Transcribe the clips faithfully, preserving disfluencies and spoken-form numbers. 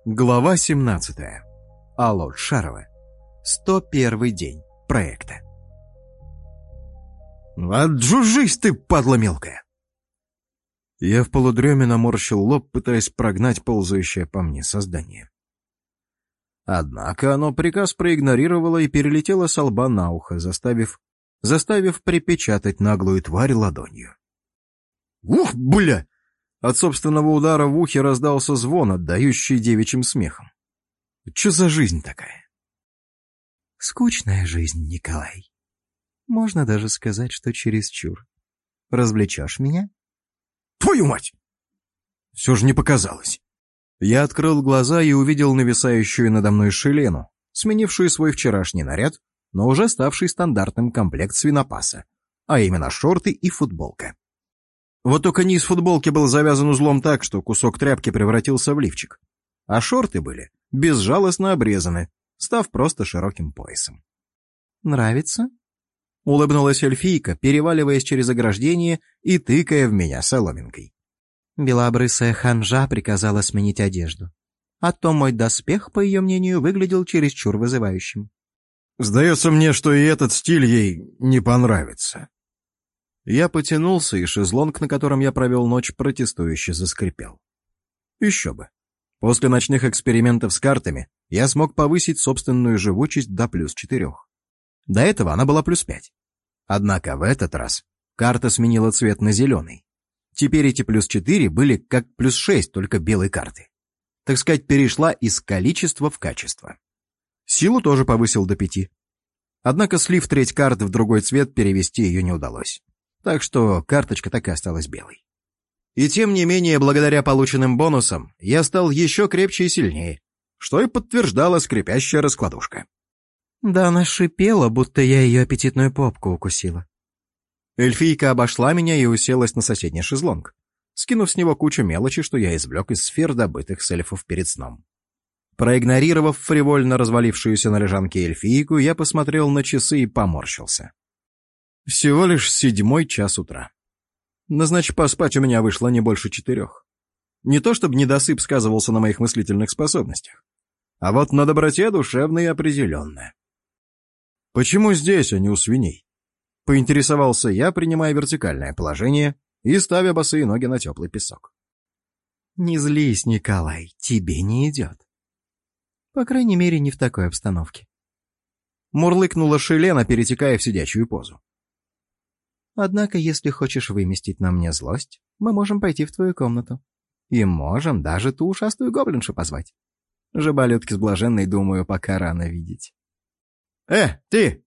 Глава семнадцатая. Аллот Шарова. сто первый день проекта. «Отжужись ты, падла мелкая!» Я в полудреме наморщил лоб, пытаясь прогнать ползающее по мне создание. Однако оно приказ проигнорировало и перелетело со лба на ухо, заставив, заставив припечатать наглую тварь ладонью. «Ух, бля!» От собственного удара в ухе раздался звон, отдающий девичьим смехом. Че за жизнь такая? Скучная жизнь, Николай. Можно даже сказать, что чересчур. Развлечешь меня? Твою мать! Все же не показалось. Я открыл глаза и увидел нависающую надо мной Шелену, сменившую свой вчерашний наряд, но уже ставший стандартным комплект свинопаса, а именно шорты и футболка. Вот только низ футболки был завязан узлом так, что кусок тряпки превратился в лифчик, а шорты были безжалостно обрезаны, став просто широким поясом. «Нравится?» — улыбнулась эльфийка, переваливаясь через ограждение и тыкая в меня соломинкой. Белобрысая ханжа приказала сменить одежду, а то мой доспех, по ее мнению, выглядел чересчур вызывающим. «Сдается мне, что и этот стиль ей не понравится». Я потянулся, и шезлонг, на котором я провел ночь, протестующе заскрипел. Еще бы. После ночных экспериментов с картами я смог повысить собственную живучесть до плюс четырех. До этого она была плюс пять. Однако в этот раз карта сменила цвет на зеленый. Теперь эти плюс четыре были как плюс шесть, только белой карты. Так сказать, перешла из количества в качество. Силу тоже повысил до пяти. Однако, слив треть карты в другой цвет, перевести ее не удалось. Так что карточка так и осталась белой. И тем не менее, благодаря полученным бонусам, я стал еще крепче и сильнее, что и подтверждала скрипящая раскладушка. Да она шипела, будто я ее аппетитную попку укусила. Эльфийка обошла меня и уселась на соседний шезлонг, скинув с него кучу мелочи, что я извлек из сфер, добытых с эльфов перед сном. Проигнорировав фривольно развалившуюся на лежанке эльфийку, я посмотрел на часы и поморщился. Всего лишь седьмой час утра. Но значит, поспать у меня вышло не больше четырех. Не то чтобы недосып сказывался на моих мыслительных способностях, а вот на доброте душевной определенно. Почему здесь, а не у свиней? Поинтересовался я, принимая вертикальное положение и ставя босые ноги на теплый песок. Не злись, Николай, тебе не идет. По крайней мере, не в такой обстановке. Мурлыкнула Шелена, перетекая в сидячую позу. Однако, если хочешь выместить на мне злость, мы можем пойти в твою комнату. И можем даже ту ушастую гоблиншу позвать. Жаболютки с блаженной, думаю, пока рано видеть. «Э, ты!»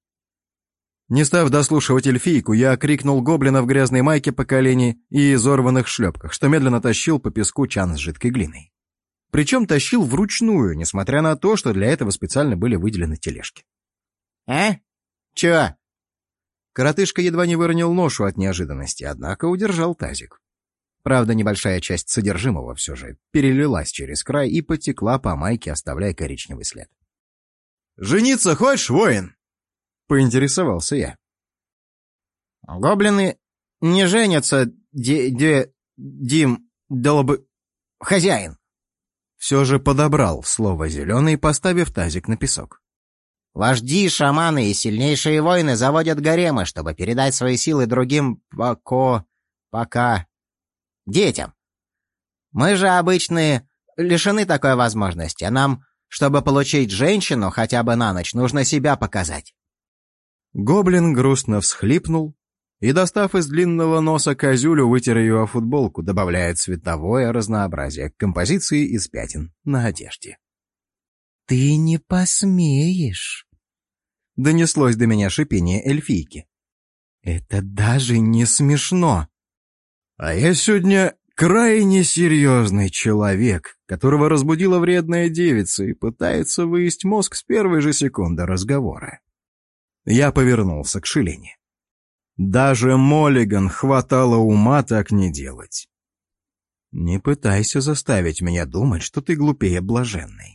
Не став дослушивать эльфийку, я крикнул гоблина в грязной майке по колени и изорванных шлепках, что медленно тащил по песку чан с жидкой глиной. Причем тащил вручную, несмотря на то, что для этого специально были выделены тележки. «А? Чё?» Коротышка едва не выронил ношу от неожиданности, однако удержал тазик. Правда, небольшая часть содержимого все же перелилась через край и потекла по майке, оставляя коричневый след. «Жениться хочешь, воин?» — поинтересовался я. «Гоблины не женятся, де... де... Дим... долбы... хозяин!» Все же подобрал слово «зеленый», поставив тазик на песок. Вожди, шаманы и сильнейшие воины заводят гаремы, чтобы передать свои силы другим поко... пока... детям. Мы же обычные лишены такой возможности, а нам, чтобы получить женщину хотя бы на ночь, нужно себя показать. Гоблин грустно всхлипнул и, достав из длинного носа козюлю, вытер ее о футболку, добавляя цветовое разнообразие к композиции из пятен на одежде. «Ты не посмеешь!» — донеслось до меня шипение эльфийки. «Это даже не смешно. А я сегодня крайне серьезный человек, которого разбудила вредная девица и пытается выесть мозг с первой же секунды разговора». Я повернулся к Шелене. Даже Моллиган хватало ума так не делать. Не пытайся заставить меня думать, что ты глупее блаженной.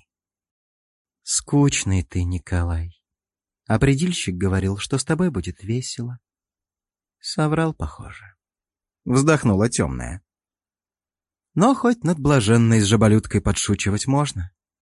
Скучный ты, Николай. А предельщик говорил, что с тобой будет весело. Соврал, похоже. Вздохнула темная. Но хоть над блаженной с жаболюткой подшучивать можно.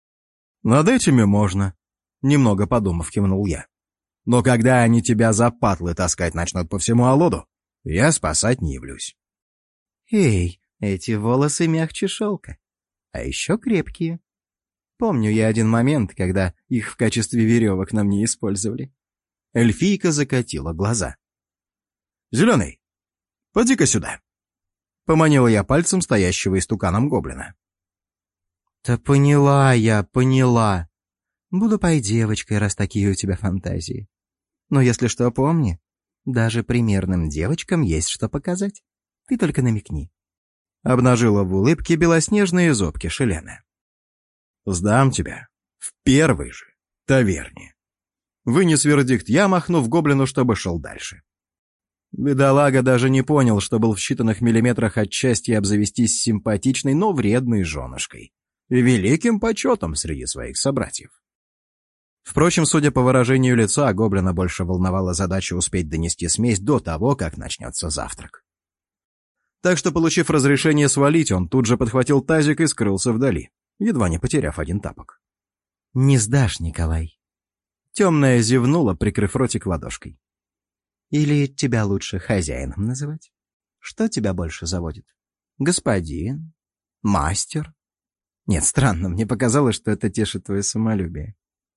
Над этими можно, немного подумав, кивнул я. Но когда они тебя за патлы таскать начнут по всему Алоду, я спасать не явлюсь. Эй, эти волосы мягче шелка, а еще крепкие. Помню я один момент, когда их в качестве веревок на мне использовали. Эльфийка закатила глаза. «Зеленый, поди-ка сюда!» Поманила я пальцем стоящего истуканом гоблина. «Да поняла я, поняла. Буду пой девочкой, раз такие у тебя фантазии. Но если что, помни, даже примерным девочкам есть что показать. Ты только намекни». Обнажила в улыбке белоснежные зубки Шелена. «Сдам тебя в первой же таверне». Вынес вердикт я, махнув гоблину, чтобы шел дальше. Бедолага даже не понял, что был в считанных миллиметрах от счастья обзавестись симпатичной, но вредной женушкой и великим почетом среди своих собратьев. Впрочем, судя по выражению лица, гоблина больше волновала задача успеть донести смесь до того, как начнется завтрак. Так что, получив разрешение свалить, он тут же подхватил тазик и скрылся вдали, едва не потеряв один тапок. «Не сдашь, Николай». Темная зевнула, прикрыв ротик ладошкой. «Или тебя лучше хозяином называть? Что тебя больше заводит? Господин? Мастер?» Нет, странно, мне показалось, что это тешит твое самолюбие.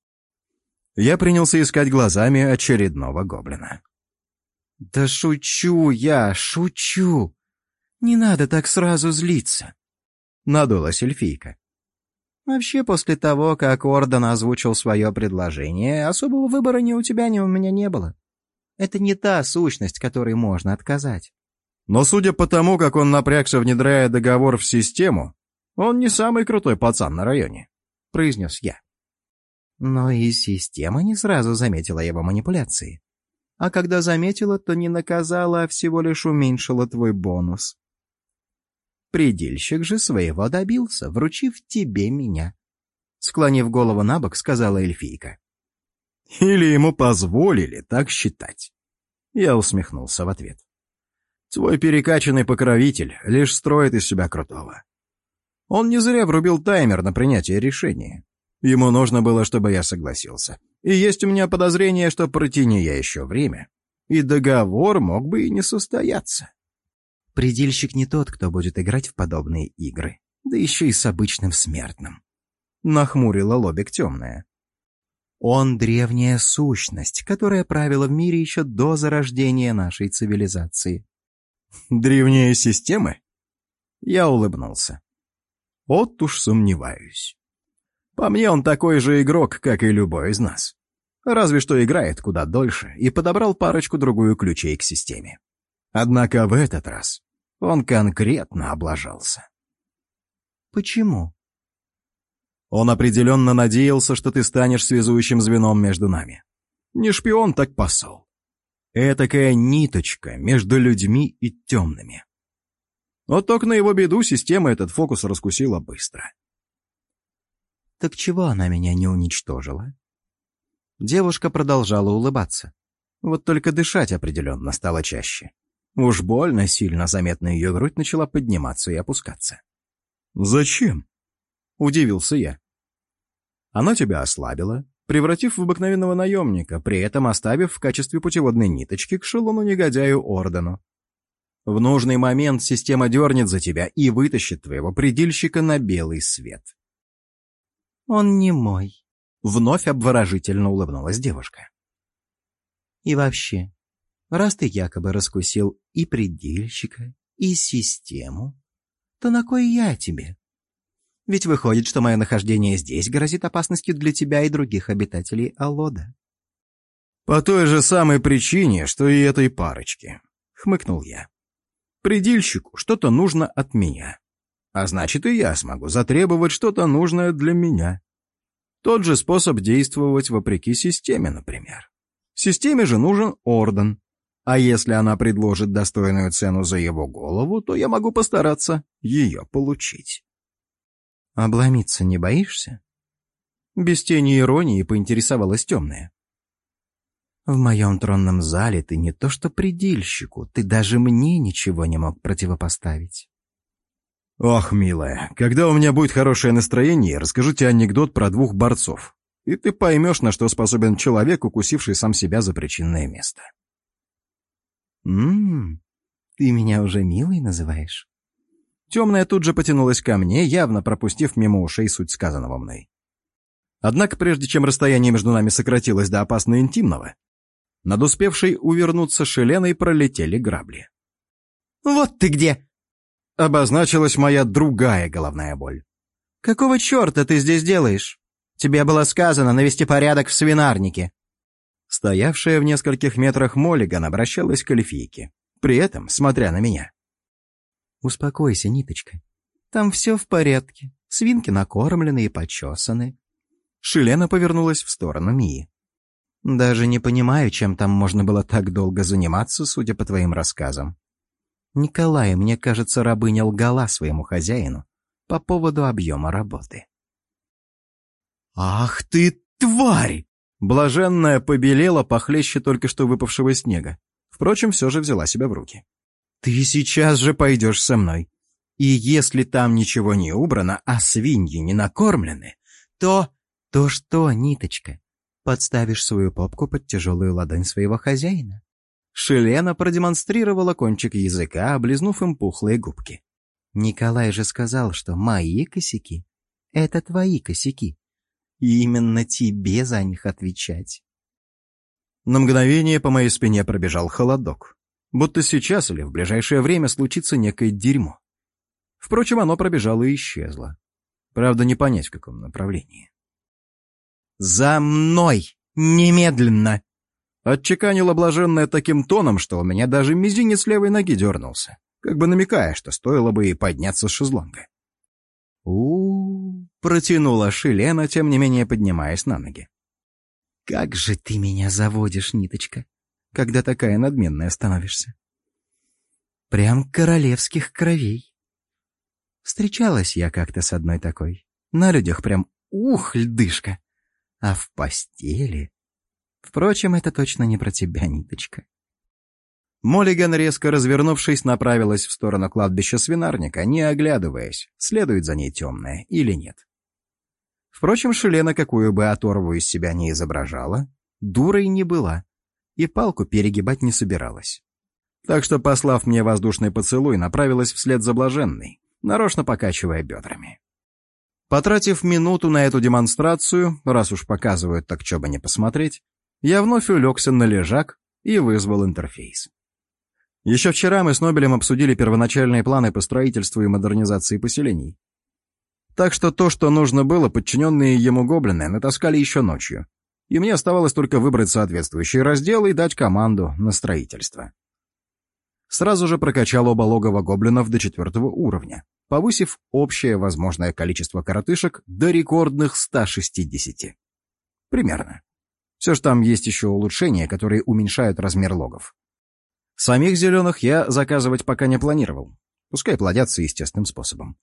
Я принялся искать глазами очередного гоблина. «Да шучу я, шучу! Не надо так сразу злиться!» Надулась эльфийка. «Вообще, после того, как Орден озвучил свое предложение, особого выбора ни у тебя, ни у меня не было. Это не та сущность, которой можно отказать». Но судя по тому, как он напрягся, внедряя договор в систему, он не самый крутой пацан на районе, произнес я. Но и система не сразу заметила его манипуляции. А когда заметила, то не наказала, а всего лишь уменьшила твой бонус. Предельщик же своего добился, вручив тебе меня. Склонив голову набок, сказала эльфийка. Или ему позволили так считать. Я усмехнулся в ответ. Твой перекачанный покровитель лишь строит из себя крутого. Он не зря врубил таймер на принятие решения. Ему нужно было, чтобы я согласился. И есть у меня подозрение, что протяни я еще время, и договор мог бы и не состояться. Предельщик не тот, кто будет играть в подобные игры, да еще и с обычным смертным. Нахмурила лобик темная. Он древняя сущность, которая правила в мире еще до зарождения нашей цивилизации. Древние системы? Я улыбнулся. Вот уж сомневаюсь. По мне, он такой же игрок, как и любой из нас. Разве что играет куда дольше и подобрал парочку-другую ключей к системе. Однако в этот раз он конкретно облажался. Почему? Он определенно надеялся, что ты станешь связующим звеном между нами. Не шпион, так посол. Этакая ниточка между людьми и темными. Вот только на его беду система этот фокус раскусила быстро. Так чего она меня не уничтожила? Девушка продолжала улыбаться. Вот только дышать определенно стало чаще. Уж больно сильно заметно ее грудь начала подниматься и опускаться. «Зачем?» — удивился я. «Она тебя ослабила, превратив в обыкновенного наемника, при этом оставив в качестве путеводной ниточки к шелону-негодяю Ордену. В нужный момент система дернет за тебя и вытащит твоего предельщика на белый свет». «Он не мой», — вновь обворожительно улыбнулась девушка. «И вообще, раз ты якобы раскусил и предельщика, и систему, то на кой я тебе? Ведь выходит, что мое нахождение здесь грозит опасностью для тебя и других обитателей Алода». «По той же самой причине, что и этой парочке», — хмыкнул я. «Предельщику что-то нужно от меня, а значит, и я смогу затребовать что-то нужное для меня. Тот же способ действовать вопреки системе, например. Системе же нужен Орден, а если она предложит достойную цену за его голову, то я могу постараться ее получить». «Обломиться не боишься?» Без тени иронии поинтересовалась темная. «В моем тронном зале ты не то что предельщику, ты даже мне ничего не мог противопоставить». Ох, милая, когда у меня будет хорошее настроение, расскажу тебе анекдот про двух борцов. И ты поймешь, на что способен человек, укусивший сам себя за причинное место. Ммм, ты меня уже милой называешь? Темная тут же потянулась ко мне, явно пропустив мимо ушей суть сказанного мной. Однако, прежде чем расстояние между нами сократилось до опасно интимного, над успевшей увернуться Шеленой пролетели грабли. «Вот ты где!» Обозначилась моя другая головная боль. «Какого черта ты здесь делаешь? Тебе было сказано навести порядок в свинарнике». Стоявшая в нескольких метрах Моллиган обращалась к эльфийке, при этом смотря на меня. «Успокойся, Ниточка. Там все в порядке. Свинки накормлены и почесаны». Шелена повернулась в сторону Мии. «Даже не понимаю, чем там можно было так долго заниматься, судя по твоим рассказам. Николай, мне кажется, рабыня лгала своему хозяину по поводу объема работы». «Ах ты, тварь!» Блаженная побелела похлеще только что выпавшего снега. Впрочем, все же взяла себя в руки. «Ты сейчас же пойдешь со мной. И если там ничего не убрано, а свиньи не накормлены, то...» «То что, Ниточка, подставишь свою попку под тяжелую ладонь своего хозяина?» Шелена продемонстрировала кончик языка, облизнув им пухлые губки. «Николай же сказал, что мои косяки — это твои косяки. И именно тебе за них отвечать». На мгновение по моей спине пробежал холодок. Будто сейчас или в ближайшее время случится некое дерьмо. Впрочем, оно пробежало и исчезло. Правда, не понять, в каком направлении. «За мной! Немедленно!» Отчеканила блаженная таким тоном, что у меня даже мизинец левой ноги дернулся, как бы намекая, что стоило бы и подняться с шезлонга. у протянула Шелена, тем не менее поднимаясь на ноги. «Как же ты меня заводишь, Ниточка, когда такая надменная становишься. Прям королевских кровей. Встречалась я как-то с одной такой. На людях прям ух, льдышка. А в постели... Впрочем, это точно не про тебя, Ниточка». Моллиган, резко развернувшись, направилась в сторону кладбища свинарника, не оглядываясь, следует за ней темная или нет. Впрочем, Шелена, какую бы оторву из себя не изображала, дурой не была и палку перегибать не собиралась. Так что, послав мне воздушный поцелуй, направилась вслед за блаженной, нарочно покачивая бедрами. Потратив минуту на эту демонстрацию, раз уж показывают, так чё бы не посмотреть, я вновь улегся на лежак и вызвал интерфейс. Еще вчера мы с Нобелем обсудили первоначальные планы по строительству и модернизации поселений. Так что то, что нужно было, подчиненные ему гоблины натаскали еще ночью, и мне оставалось только выбрать соответствующий раздел и дать команду на строительство. Сразу же прокачал оба логова гоблинов до четвертого уровня, повысив общее возможное количество коротышек до рекордных ста шестидесяти. Примерно. Все же там есть еще улучшения, которые уменьшают размер логов. Самих зеленых я заказывать пока не планировал. Пускай плодятся естественным способом.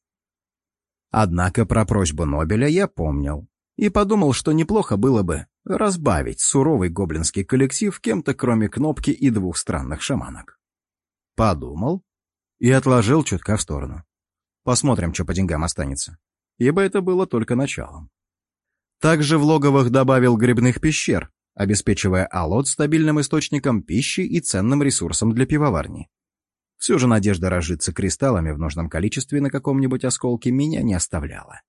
Однако про просьбу Нобеля я помнил и подумал, что неплохо было бы разбавить суровый гоблинский коллектив кем-то, кроме Кнопки и двух странных шаманок. Подумал и отложил чутка в сторону. Посмотрим, что по деньгам останется, ибо это было только началом. Также в логовых добавил грибных пещер, обеспечивая Алот стабильным источником пищи и ценным ресурсом для пивоварни. Все же надежда разжиться кристаллами в нужном количестве на каком-нибудь осколке меня не оставляла.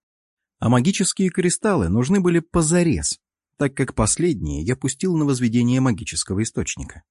А магические кристаллы нужны были позарез, так как последние я пустил на возведение магического источника.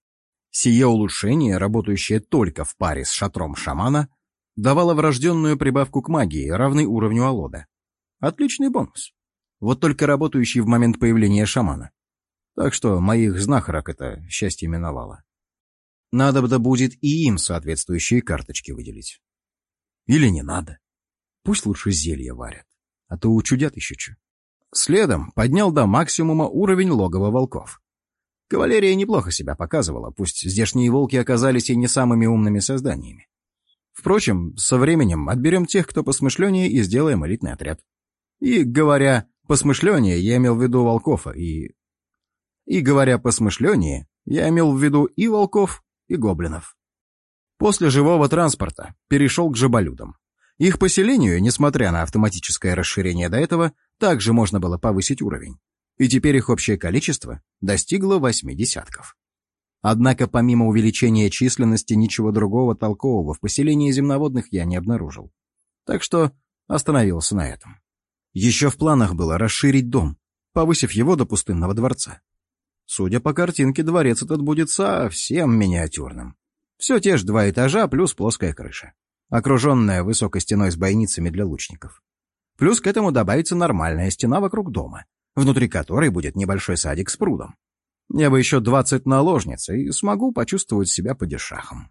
Сие улучшение, работающее только в паре с шатром шамана, давало врожденную прибавку к магии, равной уровню Алода. Отличный бонус. Вот только работающий в момент появления шамана. Так что моих знахарок это счастье миновало. Надо-то будет и им соответствующие карточки выделить. Или не надо. Пусть лучше зелья варят, а то учудят еще что. Следом поднял до максимума уровень логова волков. Кавалерия неплохо себя показывала, пусть здешние волки оказались и не самыми умными созданиями. Впрочем, со временем отберем тех, кто посмышленнее, и сделаем элитный отряд. И, говоря посмышленнее, я имел в виду волков, и... И, говоря посмышленнее, я имел в виду и волков, и гоблинов. После живого транспорта перешел к жаболюдам. Их поселению, несмотря на автоматическое расширение до этого, также можно было повысить уровень. И теперь их общее количество достигло восьми десятков. Однако помимо увеличения численности ничего другого толкового в поселении земноводных я не обнаружил. Так что остановился на этом. Еще в планах было расширить дом, повысив его до пустынного дворца. Судя по картинке, дворец этот будет совсем миниатюрным. Все те же два этажа плюс плоская крыша, окруженная высокой стеной с бойницами для лучников. Плюс к этому добавится нормальная стена вокруг дома, внутри которой будет небольшой садик с прудом. Мне бы еще двадцать наложниц, и смогу почувствовать себя падишахом.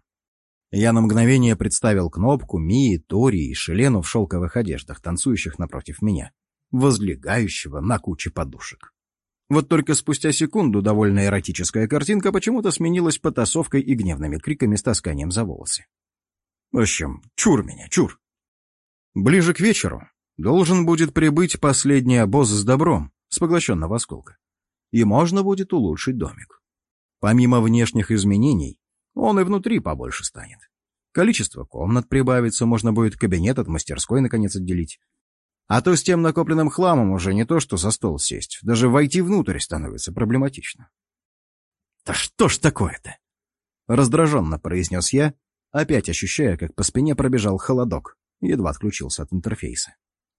Я на мгновение представил Кнопку, Мии, Тори и Шелену в шелковых одеждах, танцующих напротив меня, возлегающего на куче подушек. Вот только спустя секунду довольно эротическая картинка почему-то сменилась потасовкой и гневными криками с тасканием за волосы. В общем, чур меня, чур. Ближе к вечеру должен будет прибыть последний обоз с добром с поглощенного осколка, и можно будет улучшить домик. Помимо внешних изменений, он и внутри побольше станет. Количество комнат прибавится, можно будет кабинет от мастерской наконец отделить. А то с тем накопленным хламом уже не то что за стол сесть, даже войти внутрь становится проблематично. «Да что ж такое-то?» — раздраженно произнес я, опять ощущая, как по спине пробежал холодок, едва отключился от интерфейса.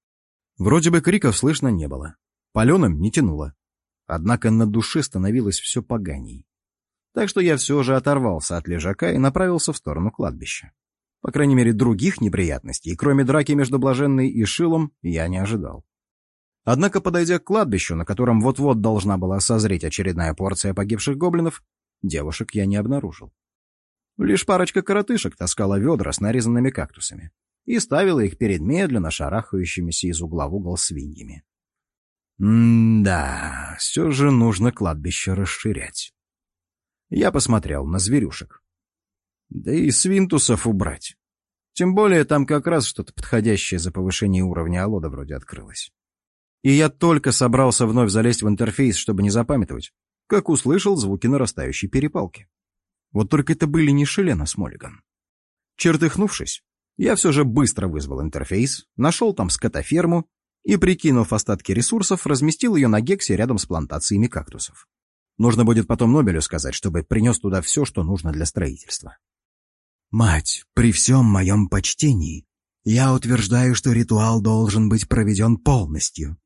Вроде бы криков слышно не было, паленым не тянуло, однако на душе становилось все поганей. Так что я все же оторвался от лежака и направился в сторону кладбища. По крайней мере, других неприятностей, кроме драки между Блаженной и Шилом, я не ожидал. Однако, подойдя к кладбищу, на котором вот-вот должна была созреть очередная порция погибших гоблинов, девушек я не обнаружил. Лишь парочка коротышек таскала ведра с нарезанными кактусами и ставила их перед медленно шарахающимися из угла в угол свиньями. М-да, все же нужно кладбище расширять. Я посмотрел на зверюшек. Да и свинтусов убрать. Тем более там как раз что-то подходящее за повышение уровня Алода вроде открылось. И я только собрался вновь залезть в интерфейс, чтобы не запамятовать, как услышал звуки нарастающей перепалки. Вот только это были не Шелена с Моллиган. Чертыхнувшись, я все же быстро вызвал интерфейс, нашел там скотоферму и, прикинув остатки ресурсов, разместил ее на Гексе рядом с плантациями кактусов. Нужно будет потом Нобелю сказать, чтобы принес туда все, что нужно для строительства. «Мать, при всем моем почтении, я утверждаю, что ритуал должен быть проведен полностью».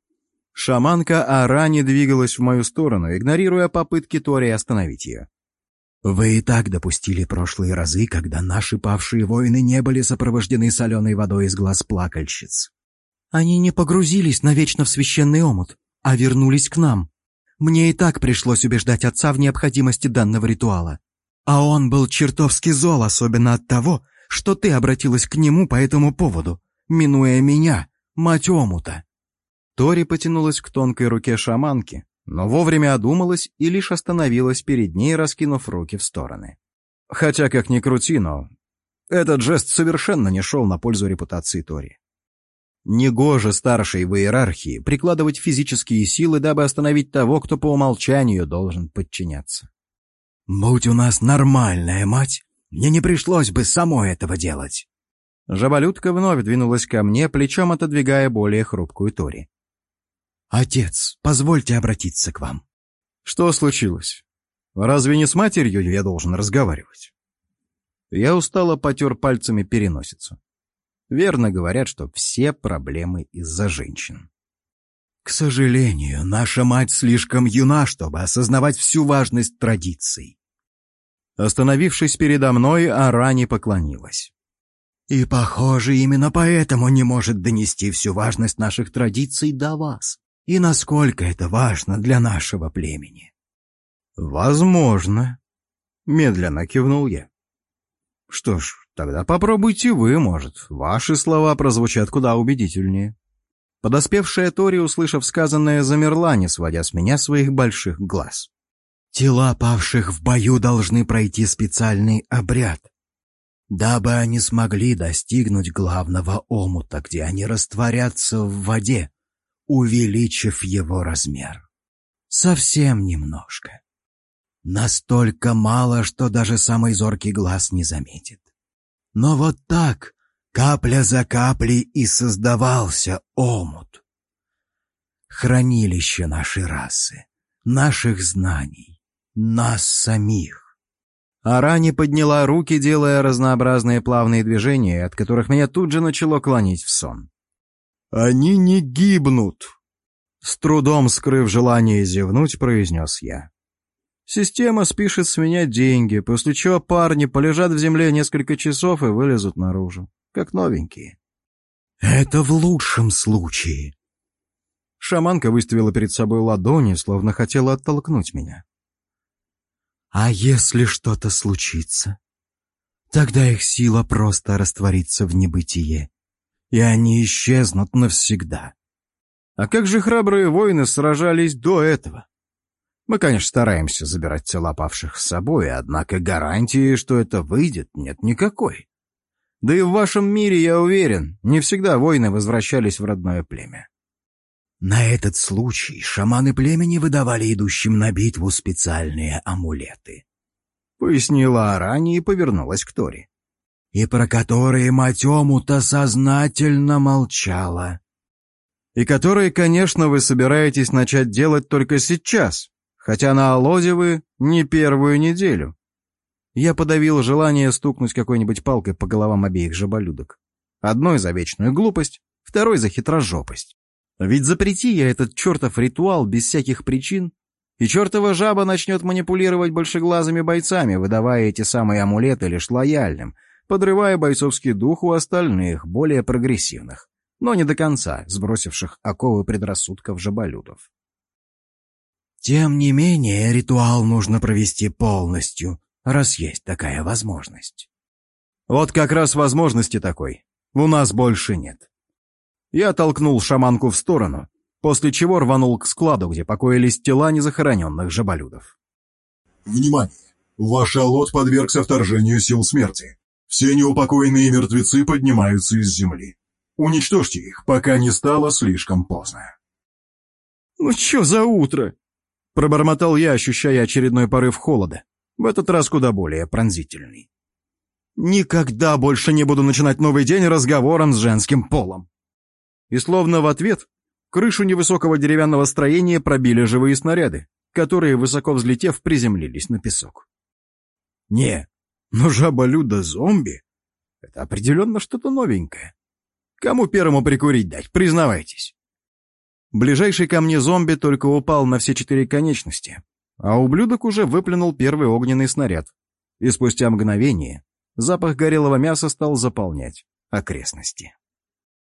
Шаманка Арани двигалась в мою сторону, игнорируя попытки Тори остановить ее. «Вы и так допустили прошлые разы, когда наши павшие воины не были сопровождены соленой водой из глаз плакальщиц. Они не погрузились навечно в священный омут, а вернулись к нам. Мне и так пришлось убеждать отца в необходимости данного ритуала. А он был чертовски зол, особенно от того, что ты обратилась к нему по этому поводу, минуя меня, мать омута». Тори потянулась к тонкой руке шаманки, но вовремя одумалась и лишь остановилась перед ней, раскинув руки в стороны. Хотя, как ни крути, но этот жест совершенно не шел на пользу репутации Тори. Негоже старшей в иерархии прикладывать физические силы, дабы остановить того, кто по умолчанию должен подчиняться. «Будь у нас нормальная мать, мне не пришлось бы самой этого делать». Жаболютка вновь двинулась ко мне, плечом отодвигая более хрупкую Тори. «Отец, позвольте обратиться к вам». «Что случилось? Разве не с матерью я должен разговаривать?» Я устало потер пальцами переносицу. Верно говорят, что все проблемы из-за женщин. «К сожалению, наша мать слишком юна, чтобы осознавать всю важность традиций». Остановившись передо мной, Арани поклонилась. «И, похоже, именно поэтому не может донести всю важность наших традиций до вас. И насколько это важно для нашего племени». «Возможно», — медленно кивнул я. «Что ж, тогда попробуйте вы, может, ваши слова прозвучат куда убедительнее». Подоспевшая Тори, услышав сказанное, замерла, не сводя с меня своих больших глаз. «Тела павших в бою должны пройти специальный обряд, дабы они смогли достигнуть главного омута, где они растворятся в воде, увеличив его размер. Совсем немножко. Настолько мало, что даже самый зоркий глаз не заметит. Но вот так, Капля за каплей и создавался омут. Хранилище нашей расы, наших знаний, нас самих. Арани подняла руки, делая разнообразные плавные движения, от которых меня тут же начало клонить в сон. «Они не гибнут!» С трудом скрыв желание зевнуть, произнес я. Система спишет с меня деньги, после чего парни полежат в земле несколько часов и вылезут наружу, как новенькие. «Это в лучшем случае!» Шаманка выставила перед собой ладони, словно хотела оттолкнуть меня. «А если что-то случится? Тогда их сила просто растворится в небытие, и они исчезнут навсегда». А как же храбрые воины сражались до этого? Мы, конечно, стараемся забирать тела павших с собой, однако гарантии, что это выйдет, нет никакой. Да и в вашем мире, я уверен, не всегда воины возвращались в родное племя. На этот случай шаманы племени выдавали идущим на битву специальные амулеты, пояснила Арани и повернулась к Тори. И про которые мать Омута сознательно молчала. И которые, конечно, вы собираетесь начать делать только сейчас, хотя на Алоде вы не первую неделю. Я подавил желание стукнуть какой-нибудь палкой по головам обеих жаболюдок. Одной за вечную глупость, второй за хитрожопость. Ведь запрети я этот чертов ритуал без всяких причин, и чертова жаба начнет манипулировать большеглазыми бойцами, выдавая эти самые амулеты лишь лояльным, подрывая бойцовский дух у остальных, более прогрессивных, но не до конца сбросивших оковы предрассудков жаболюдов. Тем не менее, ритуал нужно провести полностью, раз есть такая возможность. Вот как раз возможности такой у нас больше нет. Я толкнул шаманку в сторону, после чего рванул к складу, где покоились тела незахороненных жаболюдов. Внимание! Ваш алот подвергся вторжению сил смерти. Все неупокоенные мертвецы поднимаются из земли. Уничтожьте их, пока не стало слишком поздно. «Ну чё за утро?» — пробормотал я, ощущая очередной порыв холода, в этот раз куда более пронзительный. «Никогда больше не буду начинать новый день разговором с женским полом». И словно в ответ крышу невысокого деревянного строения пробили живые снаряды, которые, высоко взлетев, приземлились на песок. Не, ну жаба-люда-зомби — это определенно что-то новенькое. Кому первому прикурить дать, признавайтесь. Ближайший ко мне зомби только упал на все четыре конечности, а ублюдок уже выплюнул первый огненный снаряд, и спустя мгновение запах горелого мяса стал заполнять окрестности.